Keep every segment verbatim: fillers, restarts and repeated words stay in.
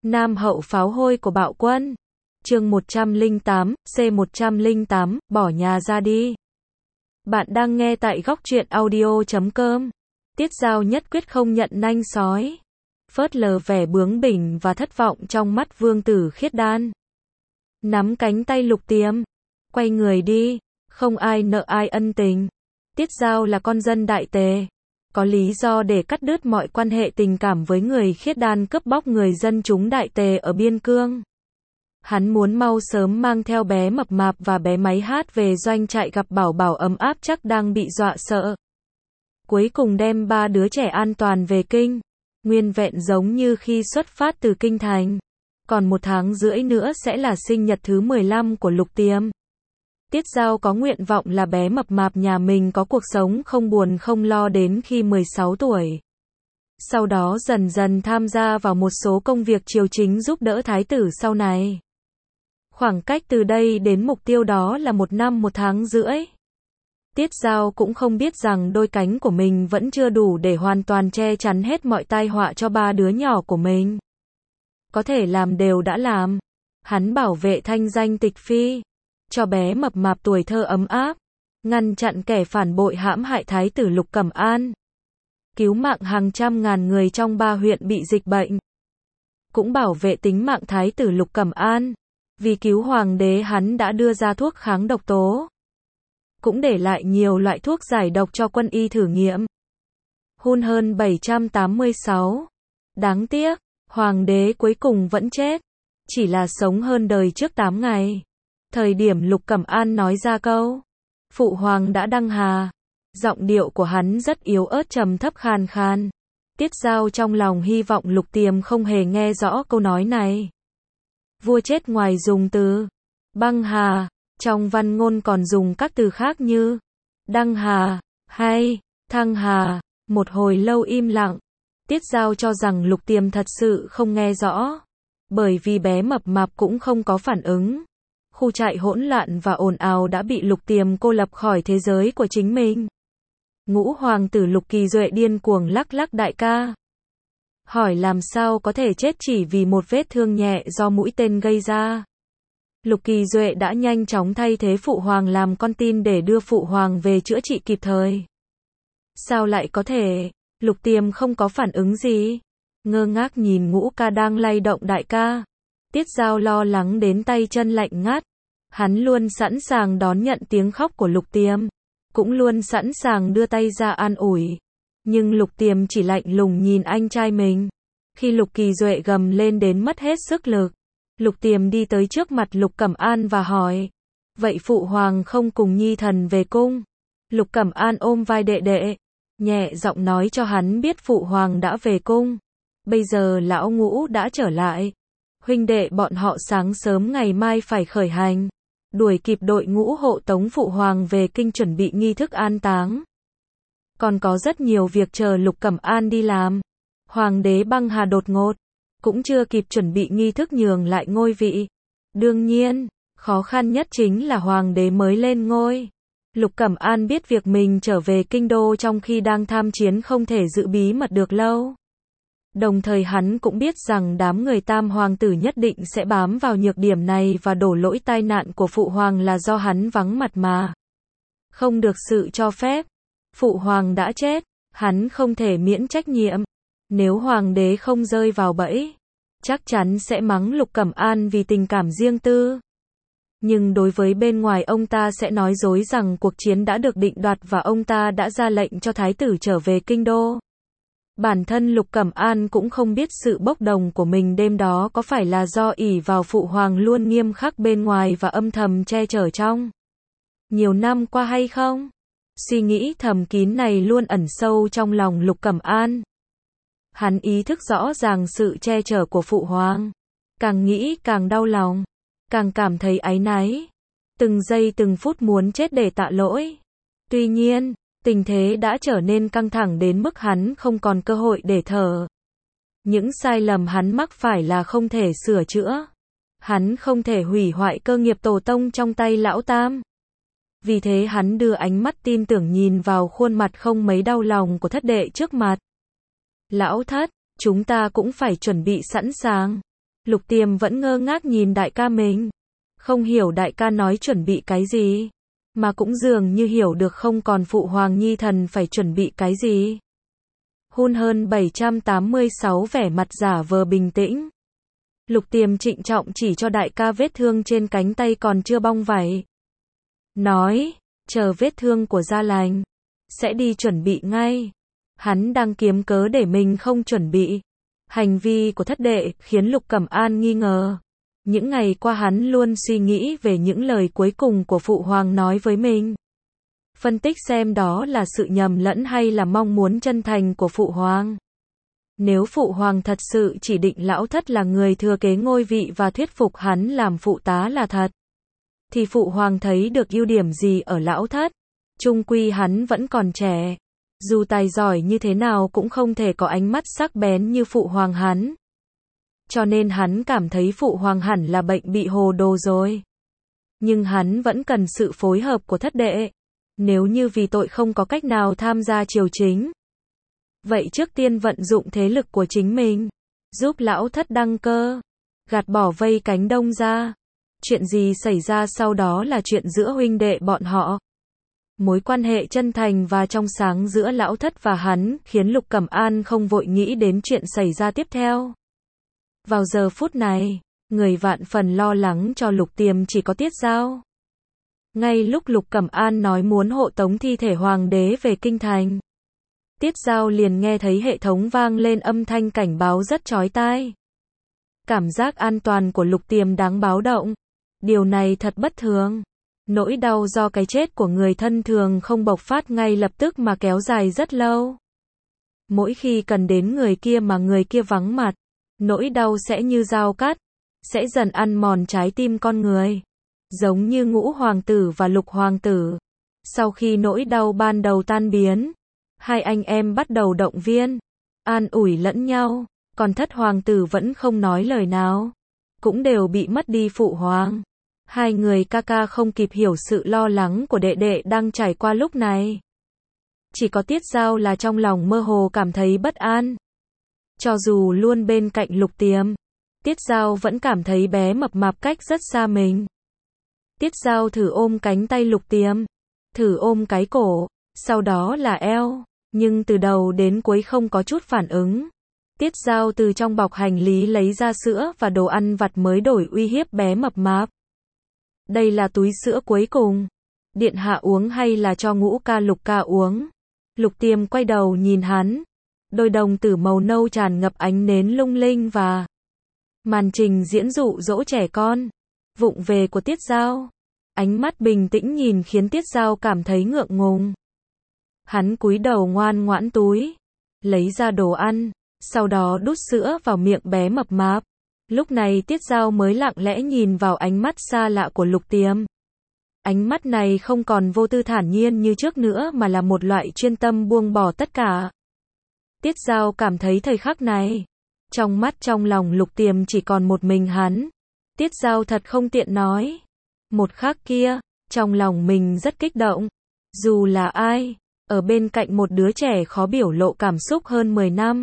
Nam hậu pháo hôi của bạo quân. Chương một trăm lẻ tám, C một trăm lẻ tám, bỏ nhà ra đi. Bạn đang nghe tại góc truyện audio chấm com. Tiết Dao nhất quyết không nhận nanh sói. Phớt lờ vẻ bướng bỉnh và thất vọng trong mắt Vương Tử Khiết Đan. Nắm cánh tay Lục Tiềm. Quay người đi. Không ai nợ ai ân tình. Tiết Dao là con dân Đại Tề. Có lý do để cắt đứt mọi quan hệ tình cảm với người Khiết Đan cướp bóc người dân chúng Đại Tề ở biên cương. Hắn muốn mau sớm mang theo bé Mập Mạp và bé Máy Hát về doanh trại gặp Bảo Bảo ấm áp chắc đang bị dọa sợ. Cuối cùng đem ba đứa trẻ an toàn về kinh, nguyên vẹn giống như khi xuất phát từ kinh thành. Còn một tháng rưỡi nữa sẽ là sinh nhật thứ mười lăm của Lục Tiềm. Tiết Dao có nguyện vọng là bé Mập Mạp nhà mình có cuộc sống không buồn không lo đến khi mười sáu tuổi. Sau đó dần dần tham gia vào một số công việc triều chính giúp đỡ thái tử sau này. Khoảng cách từ đây đến mục tiêu đó là một năm một tháng rưỡi. Tiết Dao cũng không biết rằng đôi cánh của mình vẫn chưa đủ để hoàn toàn che chắn hết mọi tai họa cho ba đứa nhỏ của mình. Có thể làm đều đã làm. Hắn bảo vệ thanh danh tịch phi, cho bé Mập Mạp tuổi thơ ấm áp, ngăn chặn kẻ phản bội hãm hại thái tử Lục Cẩm An, cứu mạng hàng trăm ngàn người trong ba huyện bị dịch bệnh, cũng bảo vệ tính mạng thái tử Lục Cẩm An. Vì cứu hoàng đế hắn đã đưa ra thuốc kháng độc tố, cũng để lại nhiều loại thuốc giải độc cho quân y thử nghiệm. Hun hơn bảy trăm tám mươi sáu. Đáng tiếc, hoàng đế cuối cùng vẫn chết, chỉ là sống hơn đời trước tám ngày. Thời điểm Lục Cẩm An nói ra câu phụ hoàng đã đăng hà, giọng điệu của hắn rất yếu ớt trầm thấp khàn khàn. Tiết Dao trong lòng hy vọng Lục Tiềm không hề nghe rõ câu nói này. Vua chết ngoài dùng từ băng hà, trong văn ngôn còn dùng các từ khác như đăng hà hay thăng hà. Một hồi lâu im lặng, Tiết Dao cho rằng Lục Tiềm thật sự không nghe rõ, bởi vì bé Mập Mạp cũng không có phản ứng. Khu trại hỗn loạn và ồn ào đã bị Lục Tiềm cô lập khỏi thế giới của chính mình. Ngũ hoàng tử Lục Kỳ Duệ điên cuồng lắc lắc đại ca, hỏi làm sao có thể chết chỉ vì một vết thương nhẹ do mũi tên gây ra. Lục Kỳ Duệ đã nhanh chóng thay thế phụ hoàng làm con tin để đưa phụ hoàng về chữa trị kịp thời. Sao lại có thể? Lục Tiềm không có phản ứng gì, ngơ ngác nhìn Ngũ ca đang lay động đại ca. Tiết Dao lo lắng đến tay chân lạnh ngắt. Hắn luôn sẵn sàng đón nhận tiếng khóc của Lục Tiềm, cũng luôn sẵn sàng đưa tay ra an ủi. Nhưng Lục Tiềm chỉ lạnh lùng nhìn anh trai mình. Khi Lục Kỳ Duệ gầm lên đến mất hết sức lực, Lục Tiềm đi tới trước mặt Lục Cẩm An và hỏi, vậy phụ hoàng không cùng nhi thần về cung? Lục Cẩm An ôm vai đệ đệ, nhẹ giọng nói cho hắn biết phụ hoàng đã về cung. Bây giờ lão Ngũ đã trở lại. Huynh đệ bọn họ sáng sớm ngày mai phải khởi hành, đuổi kịp đội ngũ hộ tống phụ hoàng về kinh chuẩn bị nghi thức an táng. Còn có rất nhiều việc chờ Lục Cẩm An đi làm. Hoàng đế băng hà đột ngột, cũng chưa kịp chuẩn bị nghi thức nhường lại ngôi vị. Đương nhiên, khó khăn nhất chính là hoàng đế mới lên ngôi. Lục Cẩm An biết việc mình trở về kinh đô trong khi đang tham chiến không thể giữ bí mật được lâu. Đồng thời hắn cũng biết rằng đám người Tam hoàng tử nhất định sẽ bám vào nhược điểm này và đổ lỗi tai nạn của phụ hoàng là do hắn vắng mặt mà không được sự cho phép. Phụ hoàng đã chết, hắn không thể miễn trách nhiệm. Nếu hoàng đế không rơi vào bẫy, chắc chắn sẽ mắng Lục Cẩm An vì tình cảm riêng tư. Nhưng đối với bên ngoài ông ta sẽ nói dối rằng cuộc chiến đã được định đoạt và ông ta đã ra lệnh cho thái tử trở về kinh đô. Bản thân Lục Cẩm An cũng không biết sự bốc đồng của mình đêm đó có phải là do ỷ vào phụ hoàng luôn nghiêm khắc bên ngoài và âm thầm che chở trong nhiều năm qua hay không. Suy nghĩ thầm kín này luôn ẩn sâu trong lòng Lục Cẩm An. Hắn ý thức rõ ràng sự che chở của phụ hoàng, càng nghĩ càng đau lòng, càng cảm thấy áy náy, từng giây từng phút muốn chết để tạ lỗi. Tuy nhiên, tình thế đã trở nên căng thẳng đến mức hắn không còn cơ hội để thở. Những sai lầm hắn mắc phải là không thể sửa chữa. Hắn không thể hủy hoại cơ nghiệp tổ tông trong tay lão Tam. Vì thế hắn đưa ánh mắt tin tưởng nhìn vào khuôn mặt không mấy đau lòng của thất đệ trước mặt. Lão Thất, chúng ta cũng phải chuẩn bị sẵn sàng. Lục Tiềm vẫn ngơ ngác nhìn đại ca mình. Không hiểu đại ca nói chuẩn bị cái gì. Mà cũng dường như hiểu được không còn phụ hoàng nhi thần phải chuẩn bị cái gì. Hun hơn bảy trăm tám mươi sáu vẻ mặt giả vờ bình tĩnh. Lục Tiềm trịnh trọng chỉ cho đại ca vết thương trên cánh tay còn chưa bong vảy. Nói, chờ vết thương của gia lành, sẽ đi chuẩn bị ngay. Hắn đang kiếm cớ để mình không chuẩn bị. Hành vi của thất đệ khiến Lục Cẩm An nghi ngờ. Những ngày qua hắn luôn suy nghĩ về những lời cuối cùng của phụ hoàng nói với mình. Phân tích xem đó là sự nhầm lẫn hay là mong muốn chân thành của phụ hoàng. Nếu phụ hoàng thật sự chỉ định lão thất là người thừa kế ngôi vị và thuyết phục hắn làm phụ tá là thật, thì phụ hoàng thấy được ưu điểm gì ở lão thất? Chung quy hắn vẫn còn trẻ. Dù tài giỏi như thế nào cũng không thể có ánh mắt sắc bén như phụ hoàng hắn. Cho nên hắn cảm thấy phụ hoàng hẳn là bệnh bị hồ đồ rồi. Nhưng hắn vẫn cần sự phối hợp của thất đệ. Nếu như vì tội không có cách nào tham gia triều chính, vậy trước tiên vận dụng thế lực của chính mình, giúp lão thất đăng cơ, gạt bỏ vây cánh đông ra. Chuyện gì xảy ra sau đó là chuyện giữa huynh đệ bọn họ. Mối quan hệ chân thành và trong sáng giữa lão thất và hắn khiến Lục Cẩm An không vội nghĩ đến chuyện xảy ra tiếp theo. Vào giờ phút này, người vạn phần lo lắng cho Lục Tiềm chỉ có Tiết Dao. Ngay lúc Lục Cẩm An nói muốn hộ tống thi thể hoàng đế về kinh thành, Tiết Dao liền nghe thấy hệ thống vang lên âm thanh cảnh báo rất chói tai. Cảm giác an toàn của Lục Tiềm đáng báo động. Điều này thật bất thường. Nỗi đau do cái chết của người thân thường không bộc phát ngay lập tức mà kéo dài rất lâu. Mỗi khi cần đến người kia mà người kia vắng mặt, nỗi đau sẽ như dao cắt, sẽ dần ăn mòn trái tim con người. Giống như Ngũ hoàng tử và Lục hoàng tử. Sau khi nỗi đau ban đầu tan biến, hai anh em bắt đầu động viên, an ủi lẫn nhau, còn Thất hoàng tử vẫn không nói lời nào, cũng đều bị mất đi phụ hoàng. Hai người ca ca không kịp hiểu sự lo lắng của đệ đệ đang trải qua lúc này. Chỉ có Tiết Dao là trong lòng mơ hồ cảm thấy bất an. Cho dù luôn bên cạnh Lục Tiềm, Tiết Dao vẫn cảm thấy bé mập mạp cách rất xa mình. Tiết Dao thử ôm cánh tay Lục Tiềm, thử ôm cái cổ, sau đó là eo, nhưng từ đầu đến cuối không có chút phản ứng. Tiết Dao từ trong bọc hành lý lấy ra sữa và đồ ăn vặt mới đổi uy hiếp bé mập mạp. Đây là túi sữa cuối cùng. Điện hạ uống hay là cho Ngũ ca Lục ca uống? Lục Tiềm quay đầu nhìn hắn. Đôi đồng tử màu nâu tràn ngập ánh nến lung linh và màn trình diễn dụ dỗ trẻ con. Vụng về của Tiết Dao. Ánh mắt bình tĩnh nhìn khiến Tiết Dao cảm thấy ngượng ngùng. Hắn cúi đầu ngoan ngoãn túi, lấy ra đồ ăn, sau đó đút sữa vào miệng bé mập mạp. Lúc này Tiết Dao mới lặng lẽ nhìn vào ánh mắt xa lạ của Lục Tiềm. Ánh mắt này không còn vô tư thản nhiên như trước nữa mà là một loại chuyên tâm buông bỏ tất cả. Tiết Dao cảm thấy thời khắc này, trong mắt trong lòng Lục Tiềm chỉ còn một mình hắn. Tiết Dao thật không tiện nói. Một khắc kia, trong lòng mình rất kích động. Dù là ai, ở bên cạnh một đứa trẻ khó biểu lộ cảm xúc hơn mười năm.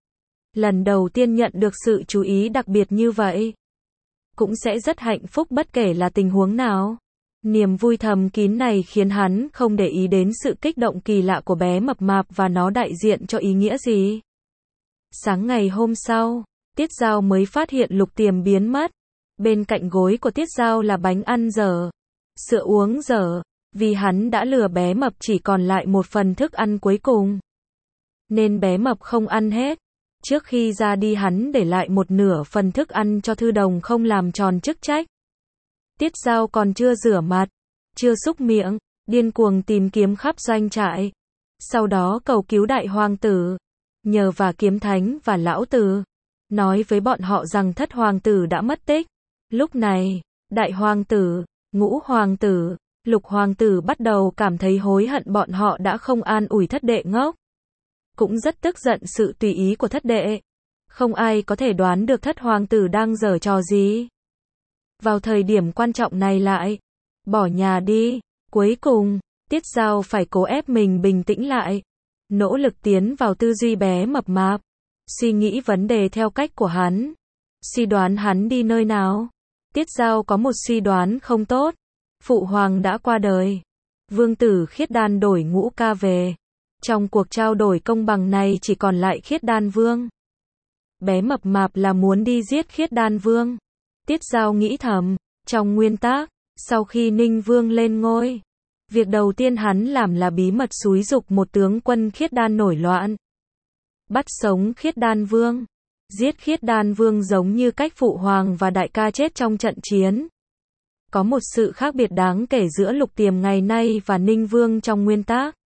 Lần đầu tiên nhận được sự chú ý đặc biệt như vậy. Cũng sẽ rất hạnh phúc bất kể là tình huống nào. Niềm vui thầm kín này khiến hắn không để ý đến sự kích động kỳ lạ của bé mập mạp và nó đại diện cho ý nghĩa gì. Sáng ngày hôm sau, Tiết Dao mới phát hiện Lục Tiềm biến mất. Bên cạnh gối của Tiết Dao là bánh ăn dở, sữa uống dở, vì hắn đã lừa bé mập chỉ còn lại một phần thức ăn cuối cùng. Nên bé mập không ăn hết. Trước khi ra đi hắn để lại một nửa phần thức ăn cho thư đồng không làm tròn chức trách. Tiết Dao còn chưa rửa mặt, chưa súc miệng, điên cuồng tìm kiếm khắp doanh trại. Sau đó cầu cứu đại hoàng tử, nhờ và kiếm thánh và lão tử, nói với bọn họ rằng Thất hoàng tử đã mất tích. Lúc này, đại hoàng tử, Ngũ hoàng tử, Lục hoàng tử bắt đầu cảm thấy hối hận bọn họ đã không an ủi thất đệ ngốc. Cũng rất tức giận sự tùy ý của thất đệ. Không ai có thể đoán được Thất hoàng tử đang giở trò gì. Vào thời điểm quan trọng này lại bỏ nhà đi. Cuối cùng, Tiết Dao phải cố ép mình bình tĩnh lại, nỗ lực tiến vào tư duy bé mập mạp, suy nghĩ vấn đề theo cách của hắn. suy đoán hắn đi nơi nào. Tiết Giao có một suy đoán không tốt. Phụ hoàng đã qua đời. Vương tử Khiết Đan đổi Ngũ Ca về. Trong cuộc trao đổi công bằng này chỉ còn lại Khiết Đan Vương. Bé mập mạp là muốn đi giết Khiết Đan Vương. Tiết Giao nghĩ thầm, trong nguyên tắc, sau khi Ninh Vương lên ngôi, việc đầu tiên hắn làm là bí mật xúi giục một tướng quân Khiết Đan nổi loạn. Bắt sống Khiết Đan Vương. Giết Khiết Đan Vương giống như cách phụ hoàng và đại ca chết trong trận chiến. Có một sự khác biệt đáng kể giữa Lục Tiềm ngày nay và Ninh Vương trong nguyên tắc.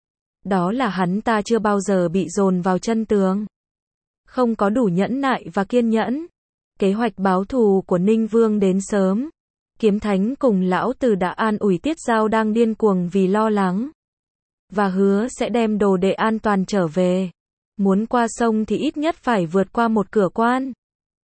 Đó là hắn ta chưa bao giờ bị dồn vào chân tường. Không có đủ nhẫn nại và kiên nhẫn. Kế hoạch báo thù của Ninh Vương đến sớm. Kiếm Thánh cùng lão tử đã an ủi Tiết Giao đang điên cuồng vì lo lắng. Và hứa sẽ đem đồ đệ an toàn trở về. Muốn qua sông thì ít nhất phải vượt qua một cửa quan.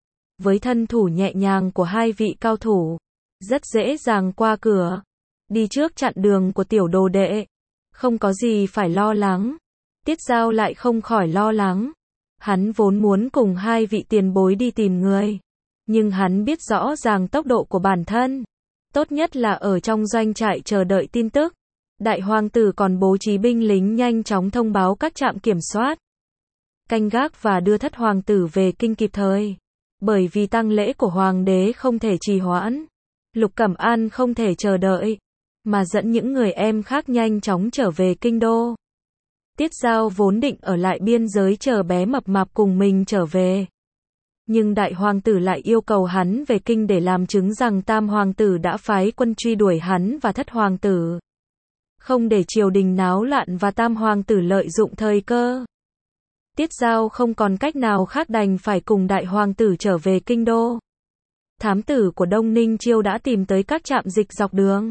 Với thân thủ nhẹ nhàng của hai vị cao thủ, rất dễ dàng qua cửa. Đi trước chặn đường của tiểu đồ đệ. Không có gì phải lo lắng. Tiết Giao lại không khỏi lo lắng. Hắn vốn muốn cùng hai vị tiền bối đi tìm người. Nhưng hắn biết rõ ràng tốc độ của bản thân. Tốt nhất là ở trong doanh trại chờ đợi tin tức. Đại hoàng tử còn bố trí binh lính nhanh chóng thông báo các trạm kiểm soát. Canh gác và đưa thất hoàng tử về kinh kịp thời. Bởi vì tang lễ của hoàng đế không thể trì hoãn. Lục Cẩm An không thể chờ đợi. Mà dẫn những người em khác nhanh chóng trở về kinh đô. Tiết Giao vốn định ở lại biên giới chờ bé mập mạp cùng mình trở về. Nhưng đại hoàng tử lại yêu cầu hắn về kinh để làm chứng rằng tam hoàng tử đã phái quân truy đuổi hắn và thất hoàng tử. Không để triều đình náo loạn và tam hoàng tử lợi dụng thời cơ. Tiết Giao không còn cách nào khác đành phải cùng đại hoàng tử trở về kinh đô. Thám tử của Đông Ninh Chiêu đã tìm tới các trạm dịch dọc đường.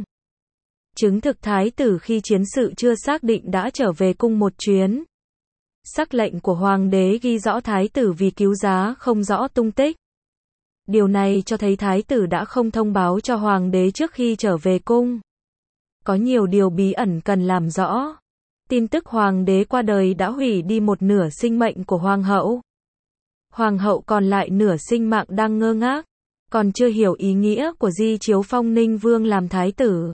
Chứng thực thái tử khi chiến sự chưa xác định đã trở về cung một chuyến. Sắc lệnh của hoàng đế ghi rõ thái tử vì cứu giá không rõ tung tích. Điều này cho thấy thái tử đã không thông báo cho hoàng đế trước khi trở về cung. Có nhiều điều bí ẩn cần làm rõ. Tin tức hoàng đế qua đời đã hủy đi một nửa sinh mệnh của hoàng hậu. Hoàng hậu còn lại nửa sinh mạng đang ngơ ngác, còn chưa hiểu ý nghĩa của di chiếu phong Ninh Vương làm thái tử.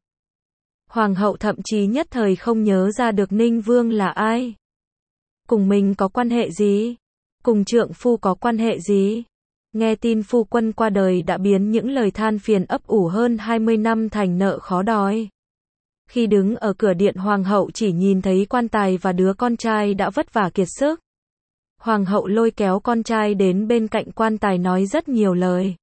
Hoàng hậu thậm chí nhất thời không nhớ ra được Ninh Vương là ai. Cùng mình có quan hệ gì? Cùng trượng phu có quan hệ gì? Nghe tin phu quân qua đời đã biến những lời than phiền ấp ủ hơn hai mươi năm thành nợ khó đòi. Khi đứng ở cửa điện hoàng hậu chỉ nhìn thấy quan tài và đứa con trai đã vất vả kiệt sức. Hoàng hậu lôi kéo con trai đến bên cạnh quan tài nói rất nhiều lời.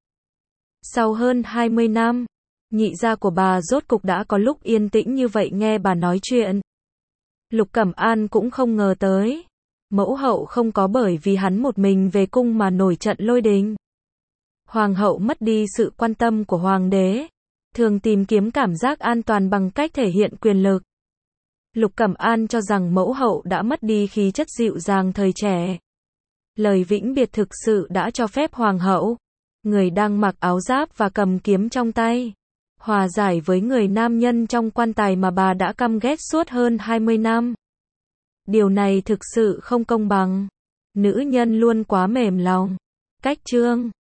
Sau hơn hai mươi năm, nhị gia của bà rốt cục đã có lúc yên tĩnh như vậy nghe bà nói chuyện. Lục Cẩm An cũng không ngờ tới. Mẫu hậu không có bởi vì hắn một mình về cung mà nổi trận lôi đình. Hoàng hậu mất đi sự quan tâm của hoàng đế. Thường tìm kiếm cảm giác an toàn bằng cách thể hiện quyền lực. Lục Cẩm An cho rằng mẫu hậu đã mất đi khí chất dịu dàng thời trẻ. Lời vĩnh biệt thực sự đã cho phép hoàng hậu, người đang mặc áo giáp và cầm kiếm trong tay, hòa giải với người nam nhân trong quan tài mà bà đã căm ghét suốt hơn hai mươi năm. Điều này thực sự không công bằng. Nữ nhân luôn quá mềm lòng. Cách chương